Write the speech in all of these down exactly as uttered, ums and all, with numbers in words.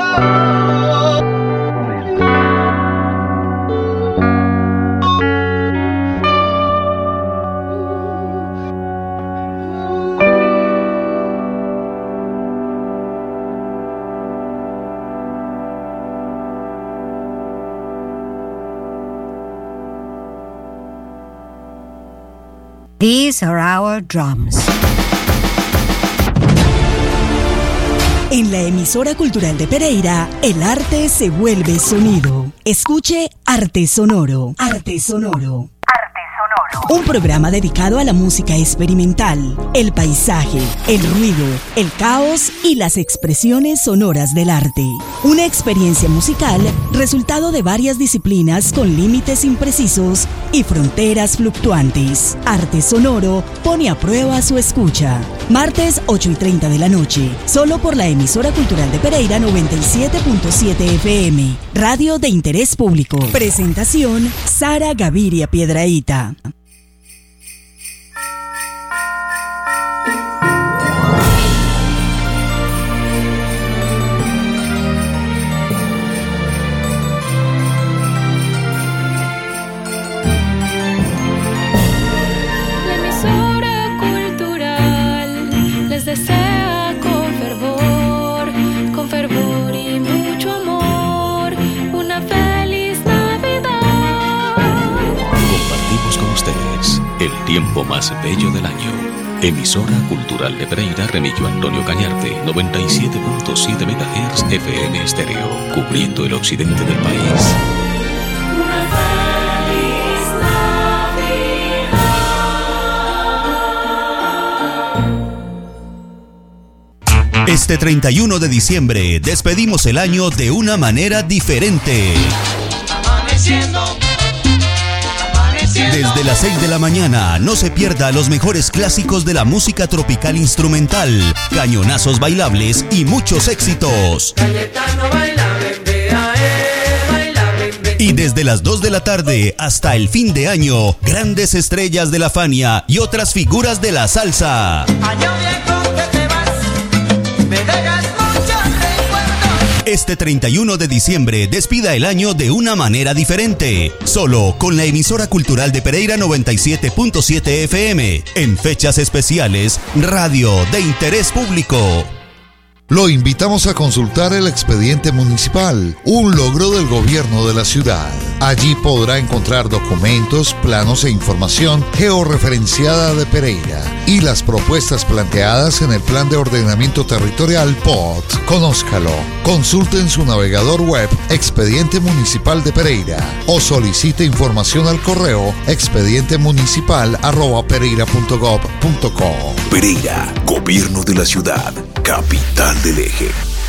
These are our drums. En la emisora cultural de Pereira, el arte se vuelve sonido. Escuche Arte Sonoro. Arte Sonoro. Un programa dedicado a la música experimental, el paisaje, el ruido, el caos y las expresiones sonoras del arte. Una experiencia musical resultado de varias disciplinas con límites imprecisos y fronteras fluctuantes. Arte Sonoro pone a prueba su escucha. Martes ocho y treinta de la noche, solo por la emisora cultural de Pereira noventa y siete punto siete F M, radio de interés público. Presentación, Sara Gaviria Piedrahita. Desea con fervor, con fervor y mucho amor, una feliz Navidad. Compartimos con ustedes el tiempo más bello del año. Emisora Cultural de Pereira, Remigio Antonio Cañarte, noventa y siete punto siete megahertz F M estéreo, cubriendo el occidente del país. Este treinta y uno de diciembre despedimos el año de una manera diferente. Amaneciendo, amaneciendo. Desde las seis de la mañana no se pierda los mejores clásicos de la música tropical instrumental, cañonazos bailables y muchos éxitos. Cayetano baila, bembea, eh, baila, bembea. Y desde las dos de la tarde hasta el fin de año, grandes estrellas de la Fania y otras figuras de la salsa. Año viejo que te vas, me dejas muchos recuerdos. Este treinta y uno de diciembre despida el año de una manera diferente, solo con la emisora cultural de Pereira noventa y siete punto siete F M, en fechas especiales, radio de interés público. Lo invitamos a consultar el expediente municipal, un logro del gobierno de la ciudad. Allí podrá encontrar documentos, planos e información georreferenciada de Pereira y las propuestas planteadas en el Plan de Ordenamiento Territorial P O T. Conózcalo. Consulte en su navegador web Expediente Municipal de Pereira o solicite información al correo expedientemunicipal arroba pereira punto gob punto co. Pereira, Gobierno de la Ciudad, capital del eje.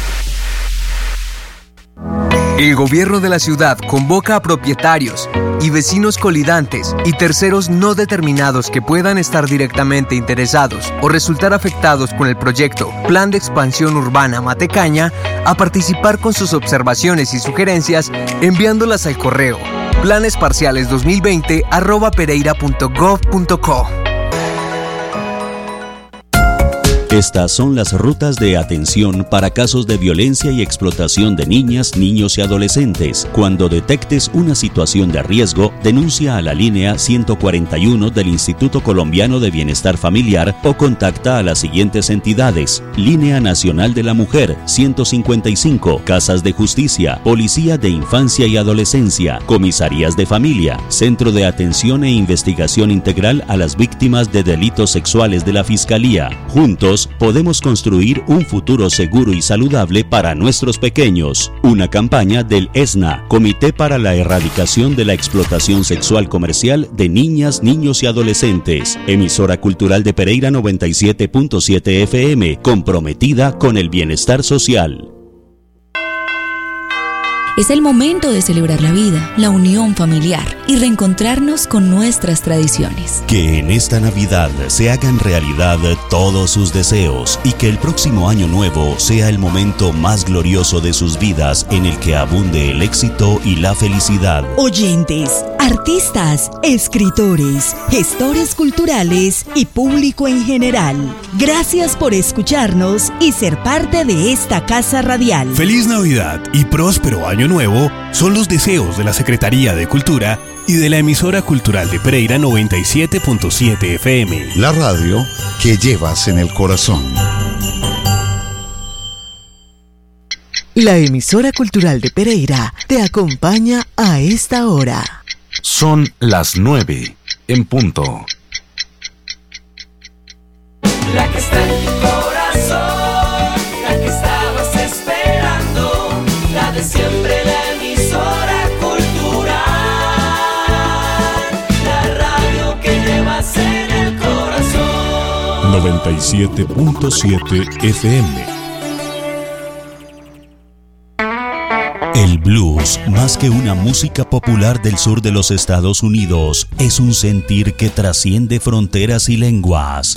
El gobierno de la ciudad convoca a propietarios y vecinos colidantes y terceros no determinados que puedan estar directamente interesados o resultar afectados con el proyecto Plan de Expansión Urbana Matecaña a participar con sus observaciones y sugerencias enviándolas al correo planesparciales dos mil veinte arroba pereira punto gob punto co. Estas son las rutas de atención para casos de violencia y explotación de niñas, niños y adolescentes. Cuando detectes una situación de riesgo, denuncia a la línea ciento cuarenta y uno del Instituto Colombiano de Bienestar Familiar o contacta a las siguientes entidades: Línea Nacional de la Mujer ciento cincuenta y cinco, Casas de Justicia, Policía de Infancia y Adolescencia, Comisarías de Familia, Centro de Atención e Investigación Integral a las Víctimas de Delitos Sexuales de la Fiscalía. Juntos podemos construir un futuro seguro y saludable para nuestros pequeños. Una campaña del ESNA, Comité para la Erradicación de la Explotación Sexual Comercial de Niñas, Niños y Adolescentes. Emisora Cultural de Pereira noventa y siete punto siete F M, comprometida con el bienestar social. Es el momento de celebrar la vida, la unión familiar y reencontrarnos con nuestras tradiciones. Que en esta Navidad se hagan realidad todos sus deseos y que el próximo año nuevo sea el momento más glorioso de sus vidas en el que abunde el éxito y la felicidad. Oyentes, artistas, escritores, gestores culturales y público en general. Gracias por escucharnos y ser parte de esta casa radial. Feliz Navidad y próspero Año Nuevo son los deseos de la Secretaría de Cultura y de la emisora cultural de Pereira noventa y siete punto siete F M. La radio que llevas en el corazón. La emisora cultural de Pereira te acompaña a esta hora. Son las nueve en punto. La que está en tu corazón, la que estabas esperando, la de siempre, la emisora cultural, la radio que llevas en el corazón. noventa y siete punto siete F M. El blues, más que una música popular del sur de los Estados Unidos, es un sentir que trasciende fronteras y lenguas.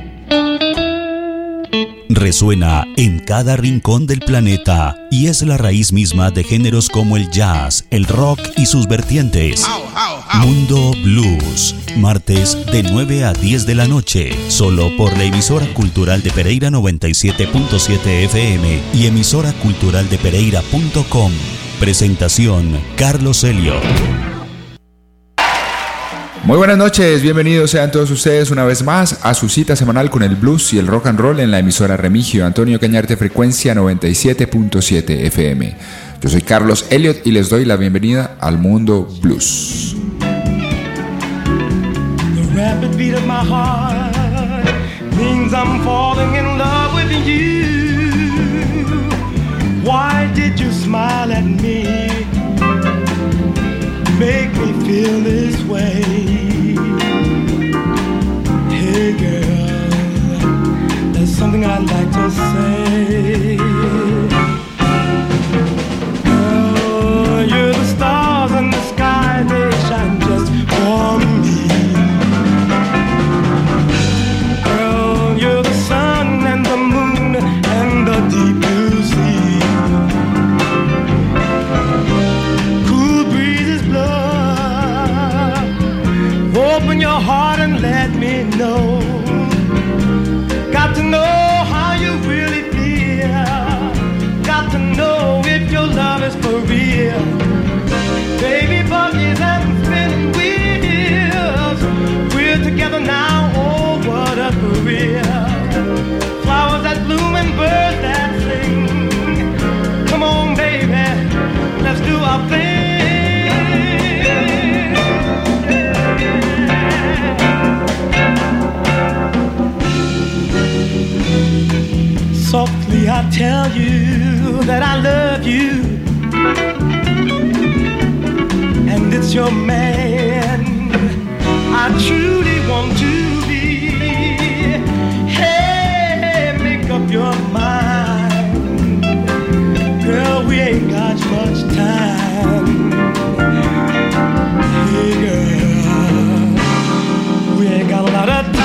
Resuena en cada rincón del planeta y es la raíz misma de géneros como el jazz, el rock y sus vertientes. Mundo Blues, martes de nueve a diez de la noche, solo por la emisora cultural de Pereira noventa y siete punto siete F M y emisora cultural de pereira punto com. Presentación, Carlos Elliot. Muy buenas noches, bienvenidos sean todos ustedes una vez más a su cita semanal con el blues y el rock and roll en la emisora Remigio Antonio Cañarte, frecuencia noventa y siete punto siete F M. Yo soy Carlos Elliot y les doy la bienvenida al Mundo Blues. The rapid beat of my heart means I'm falling in love with you. Why did you smile at me? Make me feel this way. Hey girl, there's something I'd like to say. Oh, you're the stars in the sky, they shine just for me. Girl, you're the sun and the moon and the deep blue sea. Cool breezes blow. Open your heart and let me know. Got to know how you really feel. Got to know if your love is for real. Baby buggies and spinning wheels. We're together now, oh what a career. Flowers that bloom and birds that sing. Come on baby, let's do our thing. Softly I tell you that I love you, and it's your man I truly want to be. Hey, make up your mind, girl, we ain't got much time. Hey girl, we ain't got a lot of time.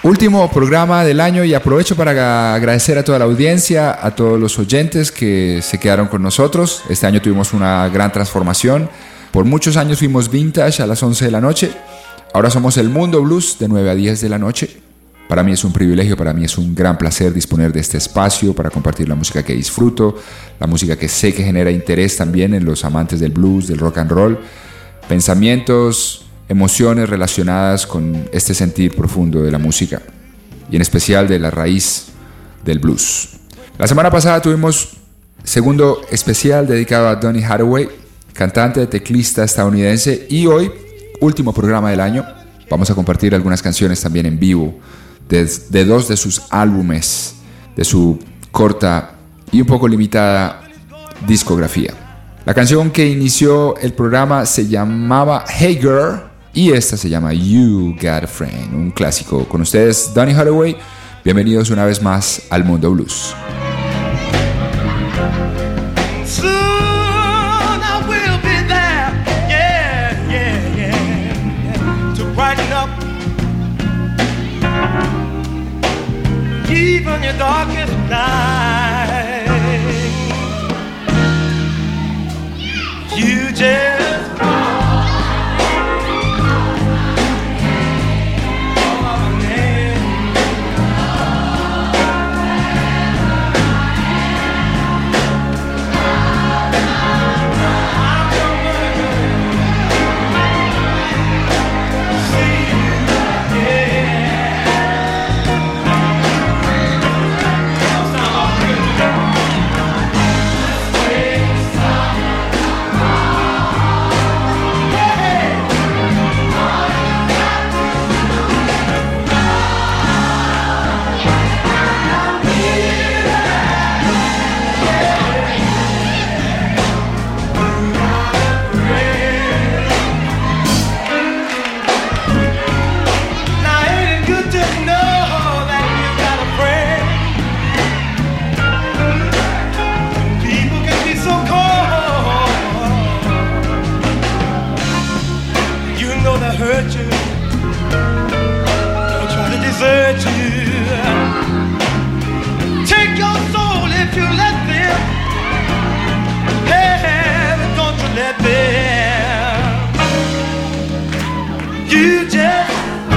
Último programa del año y aprovecho para agradecer a toda la audiencia, a todos los oyentes que se quedaron con nosotros. Este año tuvimos una gran transformación. Por muchos años fuimos Vintage a las once de la noche. Ahora somos El Mundo Blues de nueve a diez de la noche. Para mí es un privilegio, para mí es un gran placer disponer de este espacio para compartir la música que disfruto, la música que sé que genera interés también en los amantes del blues, del rock and roll, pensamientos, emociones relacionadas con este sentir profundo de la música y en especial de la raíz del blues. La semana pasada tuvimos segundo especial dedicado a Donny Hathaway, cantante, teclista estadounidense, y hoy, último programa del año, vamos a compartir algunas canciones también en vivo de, de dos de sus álbumes, de su corta y un poco limitada discografía. La canción que inició el programa se llamaba Hey Girl y esta se llama You Got a Friend, un clásico. Con ustedes, Donny Hathaway. Bienvenidos una vez más al Mundo Blues. Even your darkest night, you just call my name. I'm gonna see you again. Hurt you, don't try to desert you. Take your soul if you let them. Hey, don't you let them. You just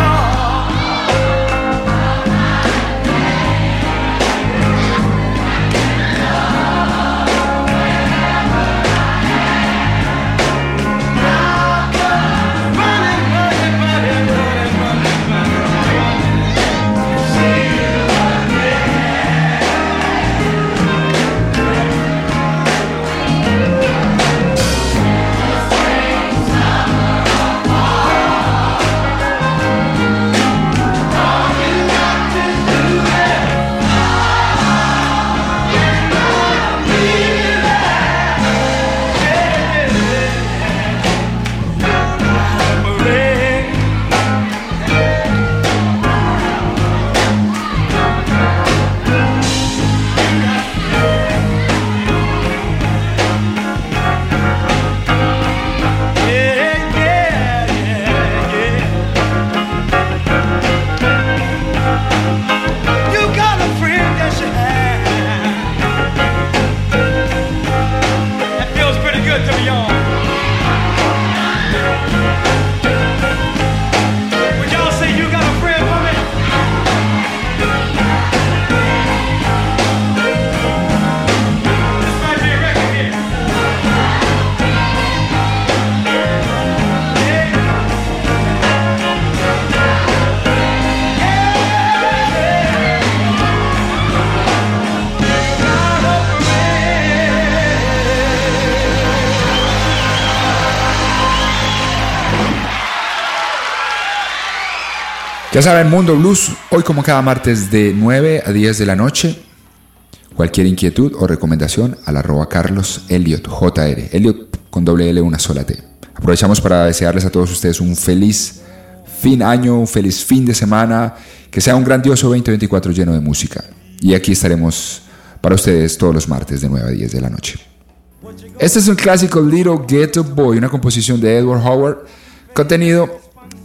Ya saben, Mundo Blues, hoy como cada martes de nueve a diez de la noche. Cualquier inquietud o recomendación al arroba Carlos Elliot, J R, Elliot con doble L, una sola T. Aprovechamos para desearles a todos ustedes un feliz fin año, un feliz fin de semana, que sea un grandioso veinte veinticuatro lleno de música. Y aquí estaremos para ustedes todos los martes de nueve a diez de la noche. Este es un clásico, Little Ghetto Boy, una composición de Edward Howard, contenido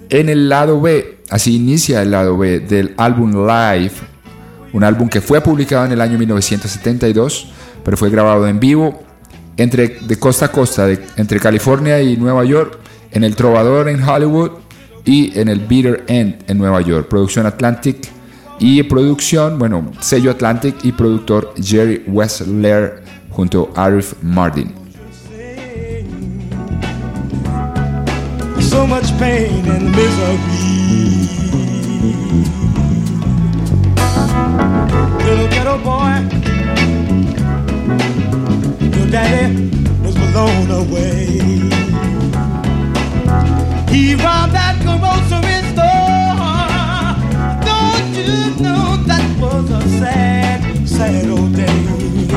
En el lado B, así inicia el lado B del álbum Live, un álbum que fue publicado en el año mil novecientos setenta y dos, pero fue grabado en vivo entre, de costa a costa, de, entre California y Nueva York, en el Trovador en Hollywood y en el Bitter End en Nueva York. Producción Atlantic y producción, bueno, sello Atlantic y productor Jerry Wessler junto a Arif Mardin. So much pain and misery. Little ghetto boy, your daddy was blown away. He robbed that grocery store. Don't you know that was a sad, sad old day?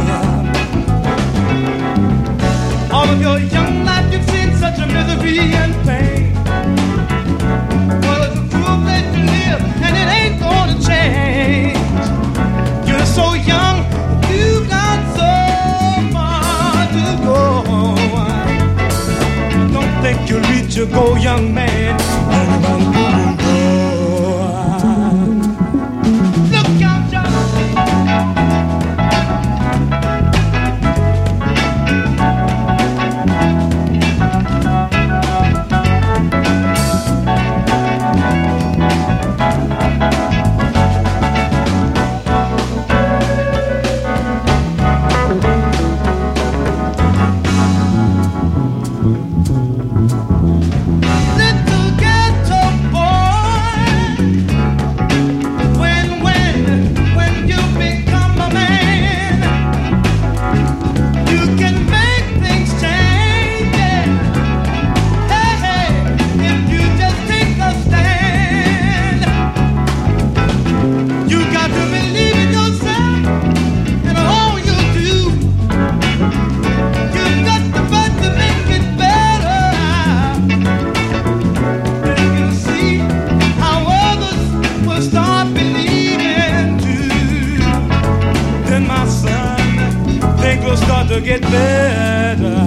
All of your young life you've seen such a misery and pain. Well, it's a cruel place to live, and it ain't gonna change. You're so young, you've got so far to go. Don't think you'll reach your goal, young man. And I'm gonna go. Look out, John. To get better.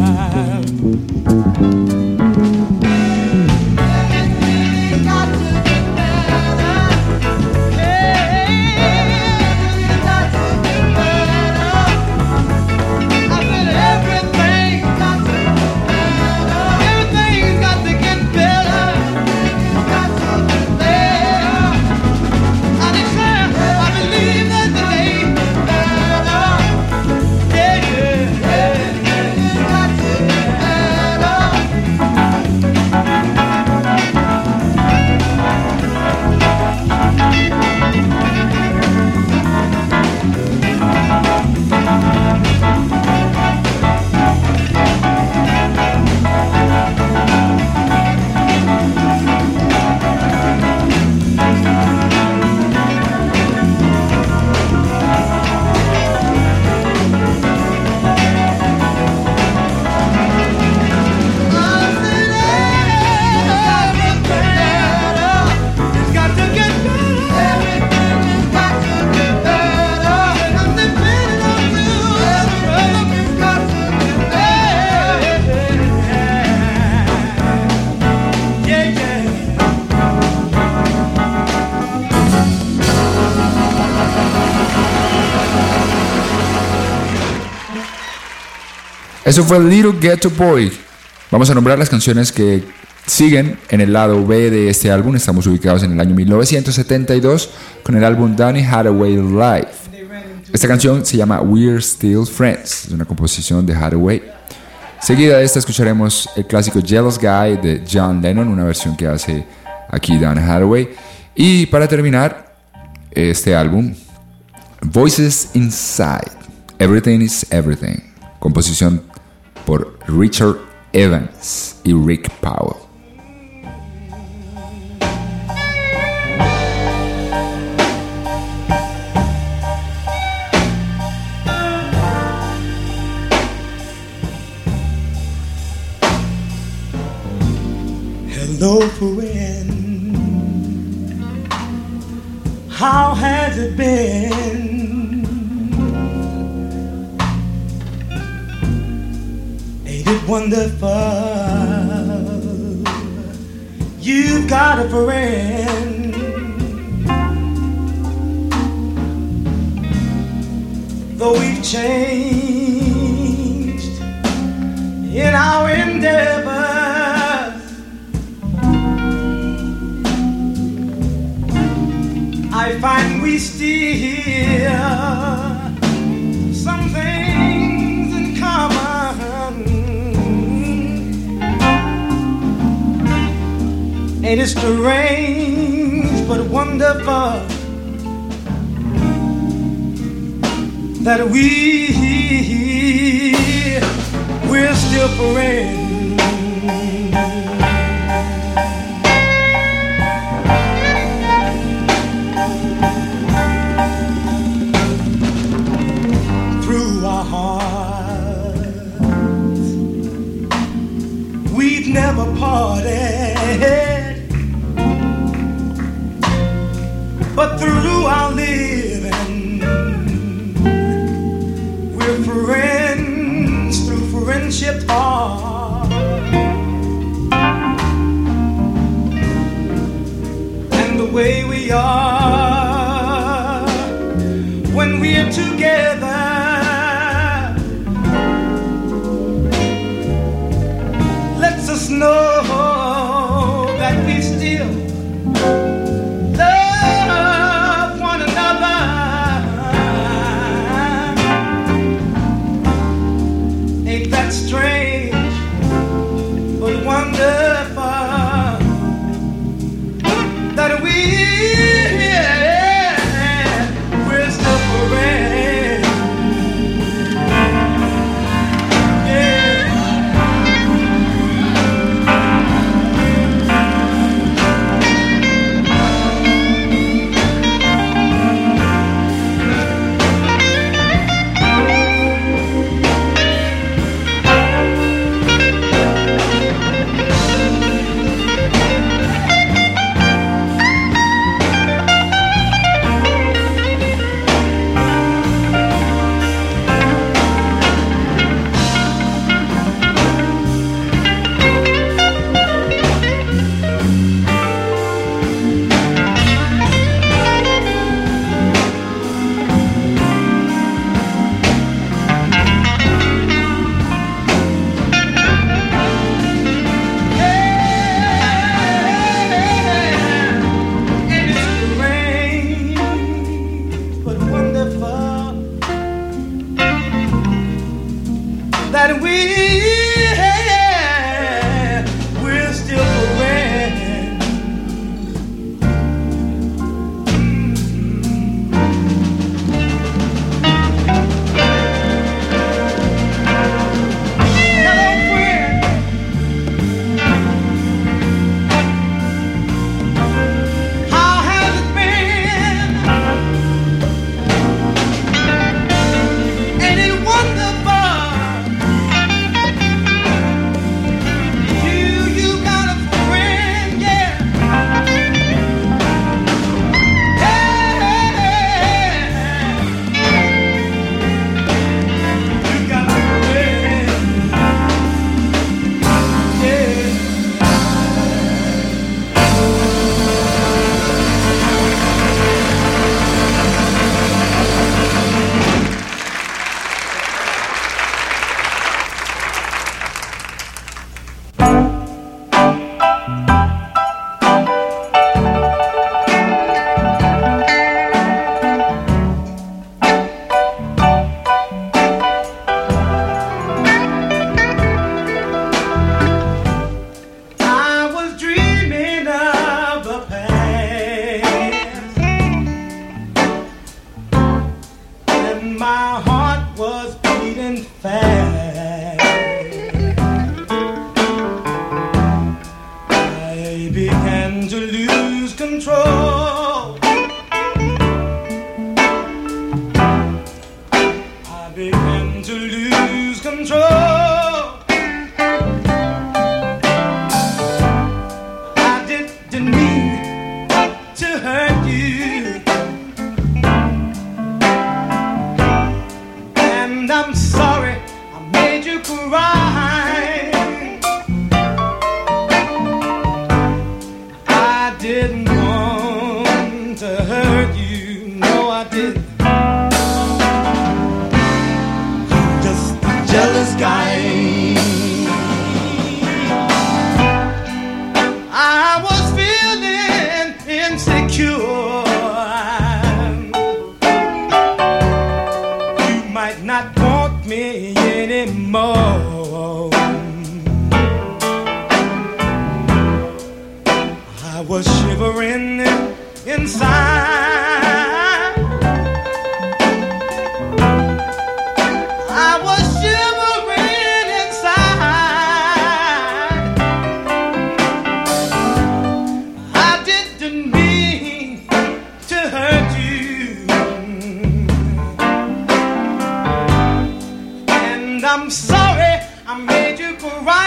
Eso fue Little Ghetto Boy. Vamos a nombrar las canciones que siguen en el lado B de este álbum. Estamos ubicados en el año mil novecientos setenta y dos con el álbum Donny Hathaway Live. Esta canción se llama We're Still Friends, es una composición de Hathaway. Seguida de esta escucharemos el clásico Jealous Guy de John Lennon, una versión que hace aquí Donny Hathaway. Y para terminar este álbum, Voices Inside, Everything is Everything, composición por Richard Evans y Rick Powell. Hello, friend. How has it been? Ain't it wonderful? you've got a friend. Though we've changed in our endeavors, I find we still some things in common. Ain't it strange but wonderful that we we're still friends. Through our hearts, we've never parted, but through our living, we're friends through friendship heart. And the way we are when we're together lets us know that we still love one another. Ain't that strange but wonderful that we we're still friends. That we we're still friends. Hello, friend. How has it been? Ain't it wonderful? My heart was beating fast. I began to lose control. I began to lose control. I didn't mean to hurt you. I'm sorry I made you cry. to hurt you. No, I didn't. I'm just a jealous guy. I was feeling insecure. You might not want me anymore. I was shivering inside. I was shivering inside. I didn't mean to hurt you, and I'm sorry I made you cry.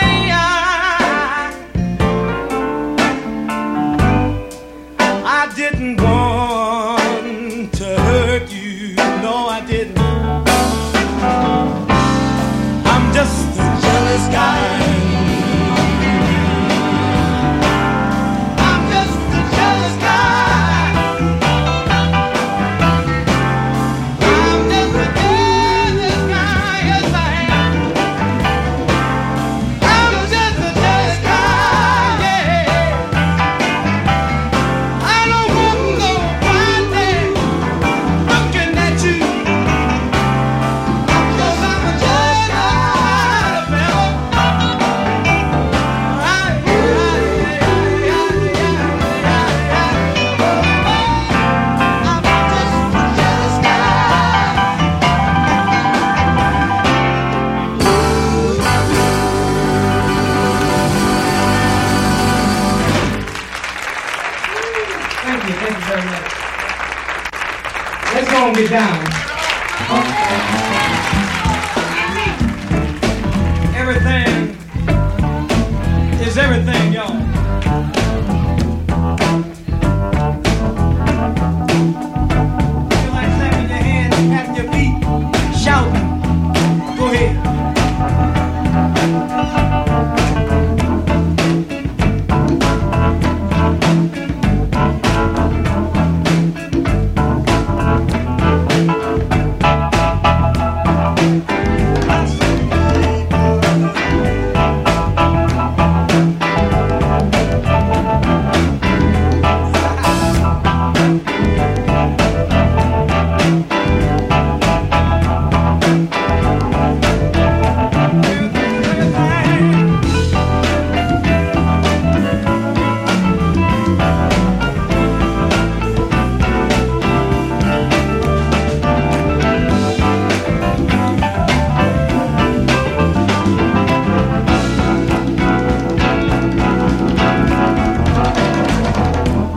I didn't want to hurt you, no I didn't. I'm just a jealous guy. I'm just a jealous guy. I'm just a jealous guy, yes I am. I'm just a jealous guy, yeah. I don't want nobody looking at you, 'cause I'm a jealous fella. Right, right, yeah, yeah, yeah, yeah. I'm just a jealous guy. Thank you, thank you very much. Let's go and get down. Everything is everything, y'all. Feel like slapping your hands, tapping your feet, shouting. Go ahead.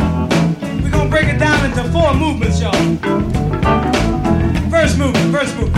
We're gonna break it down into four movements, y'all. First movement, first movement.